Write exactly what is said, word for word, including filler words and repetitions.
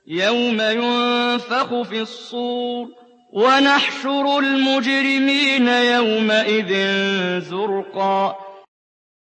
يَوْمَ يُنفَخُ فِي الصُّورِ وَنَحْشُرُ الْمُجْرِمِينَ يَوْمَئِذٍ زُرْقًا